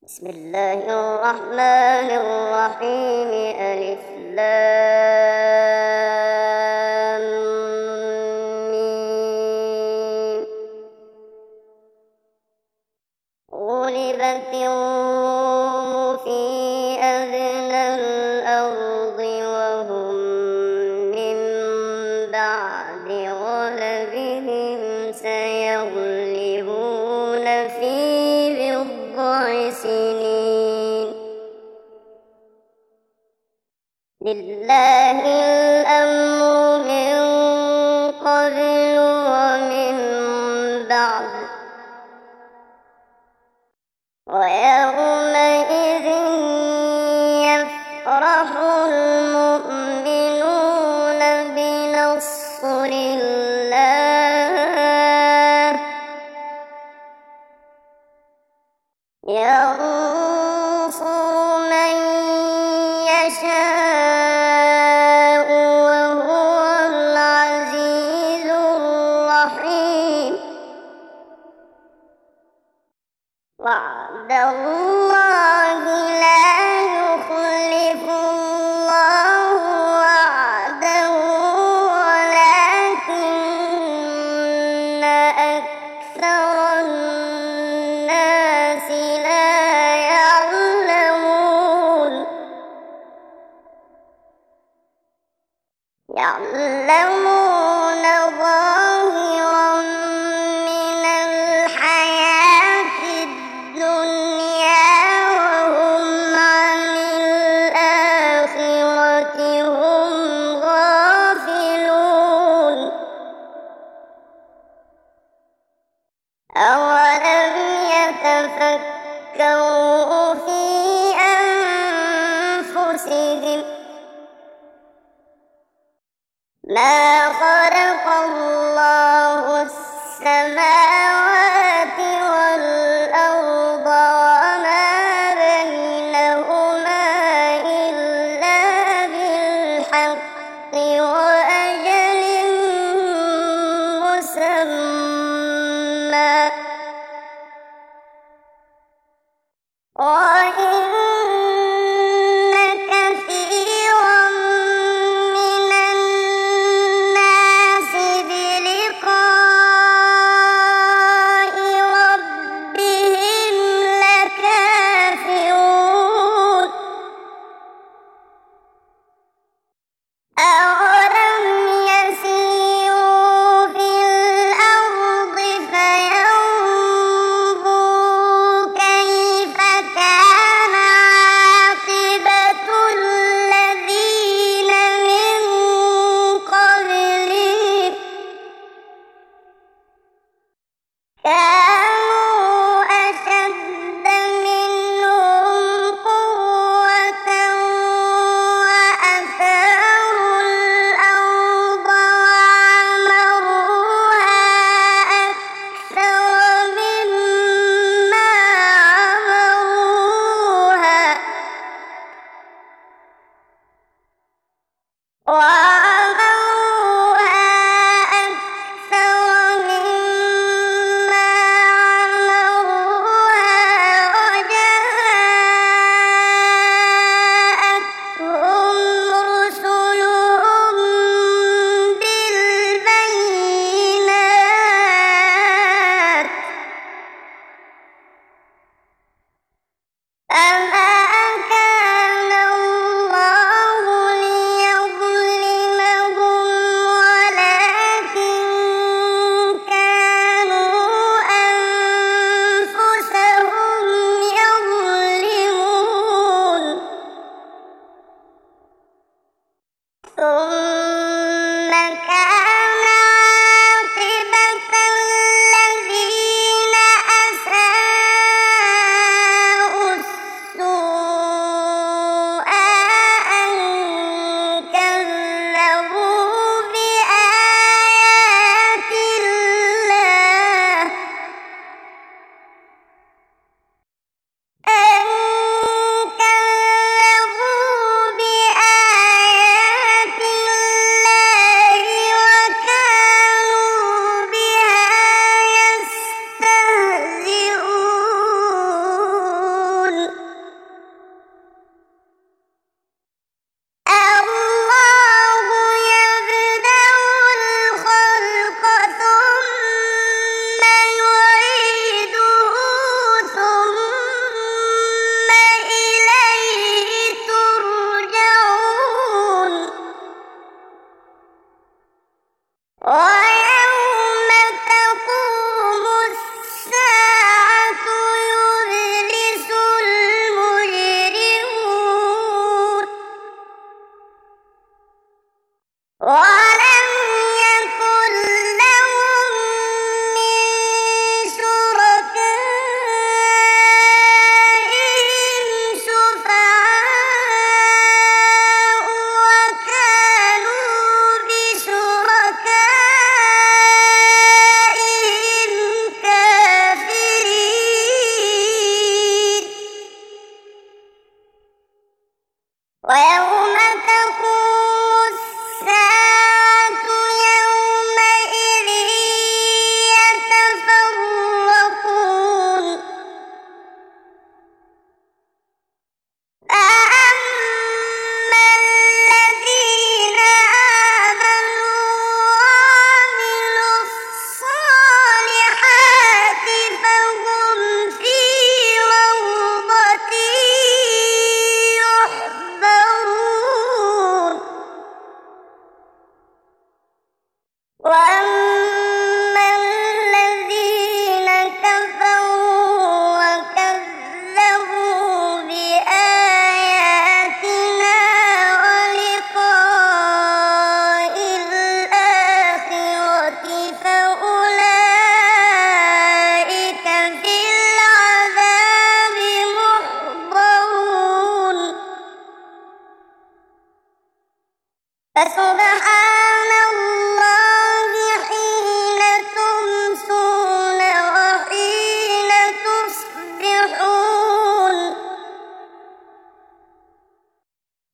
بسم الله الرحمن الرحيم. ألف لام ميم. غلبت الروم في أدنى الأرض وهم من بعد غلبهم سيغلبون في بضع سنين. لله الأمر من قبل ومن بعد ويومئذ يفرح المؤمنون بنصر الله ينصر من يشاء وهو العزيز الرحيم. وعد الله لا يخلف الله وعده ولكن أكثر الناس لا يعلمون. يعلمون ظاهرا من الحياة الدنيا وهم عن الآخرة هم غافلون. أولم يتفكروا في أنفسهم ما خلق الله السماوات والأرض وما بينهما إلا بالحق وأجل مسمى وإن كثيرا من الناس بلقاء ربهم لكافرون. أولم يسيروا في الأرض فينظروا كيف كان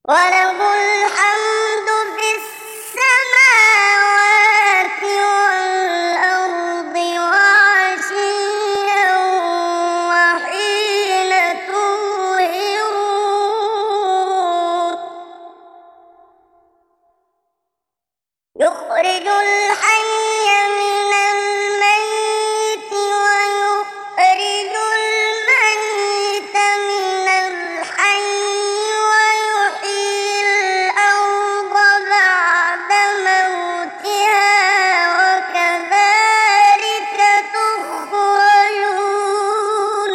وله الحمد في السماوات والأرض وعشيا وحين تظهرون يخرج الحي من الميت ويخرج الميت من الحي ويحيي الأرض بعد موتها وكذلك تخرجون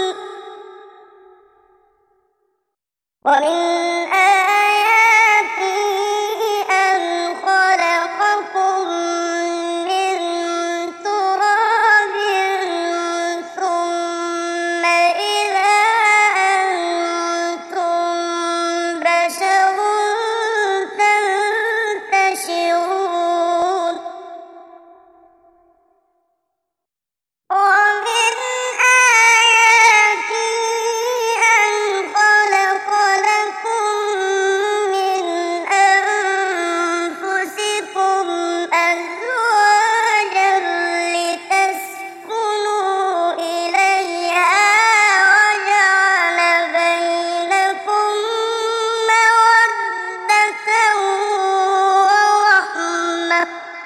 ومن آياته أن خلقكم من تراب ثم إذا أنتم بشر تنتشرون ومن آياته أن خلق لكم من أنفسكم أزواجا لتسكنوا إليها وجعل بينكم مودة ورحمة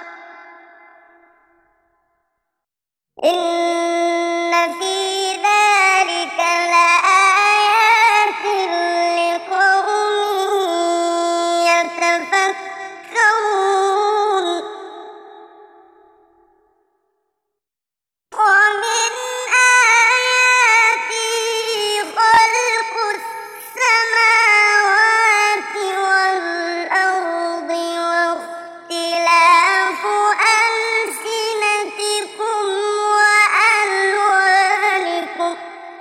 إن في ذلك لآيات لقوم يتفكرون ومن آياته خلق السماوات والأرض واختلاف ألسنتكم وألوانكم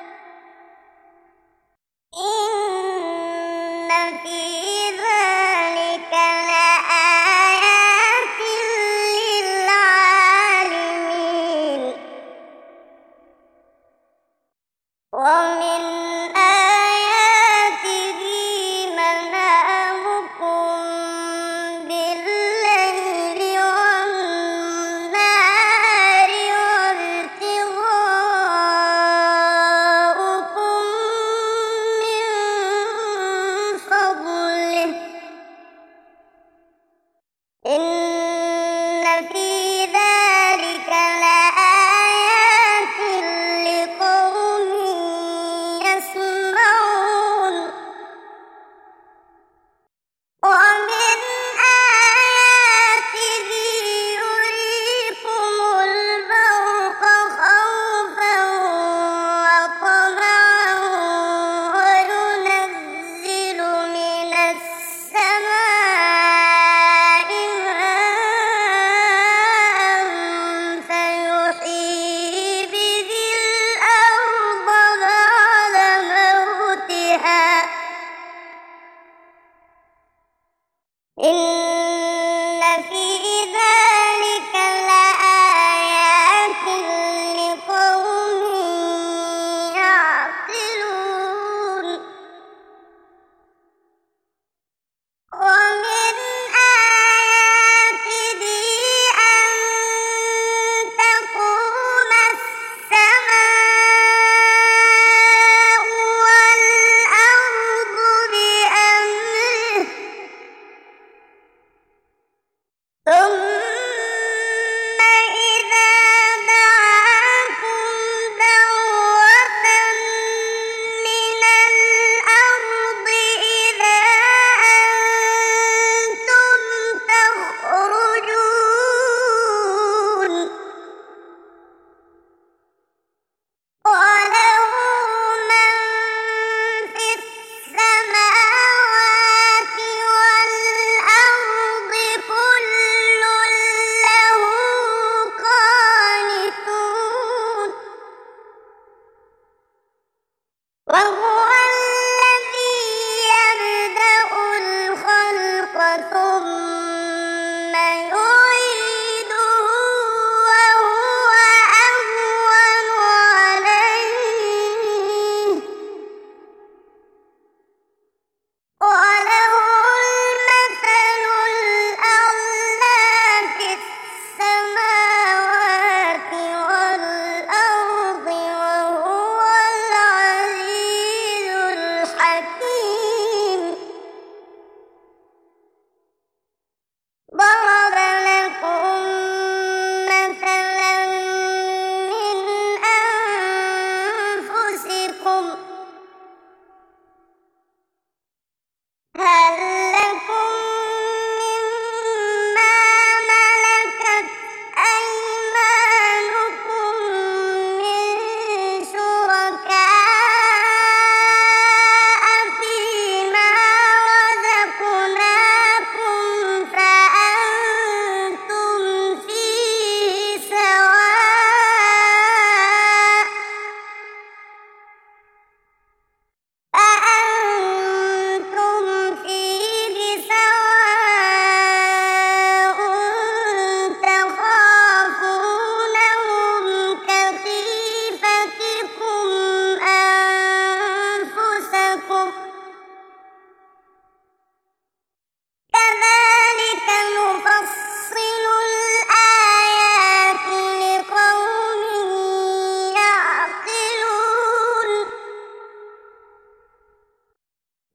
إن في ذلك لآيات للعالمين ومن آياته منامكم بالليل والنهار وابتغاؤكم من فضله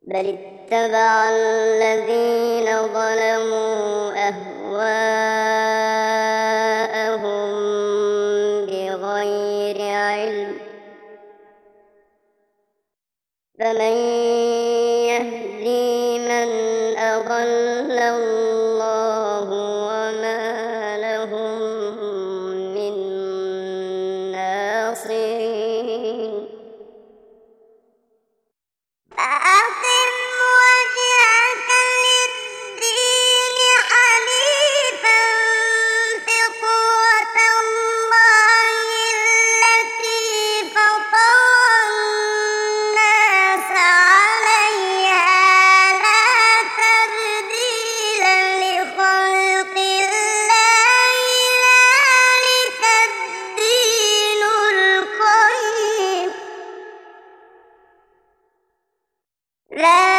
بل اتبع الذين ظلموا أهواءهم بغير علم، فمن يهدي من أضل الله وما لهم من ناصرين. فأقم وجهك للدين حنيفا فطرة الله التي فطر الناس عليها لا تبديل لخلق الله ذلك الدين القيم.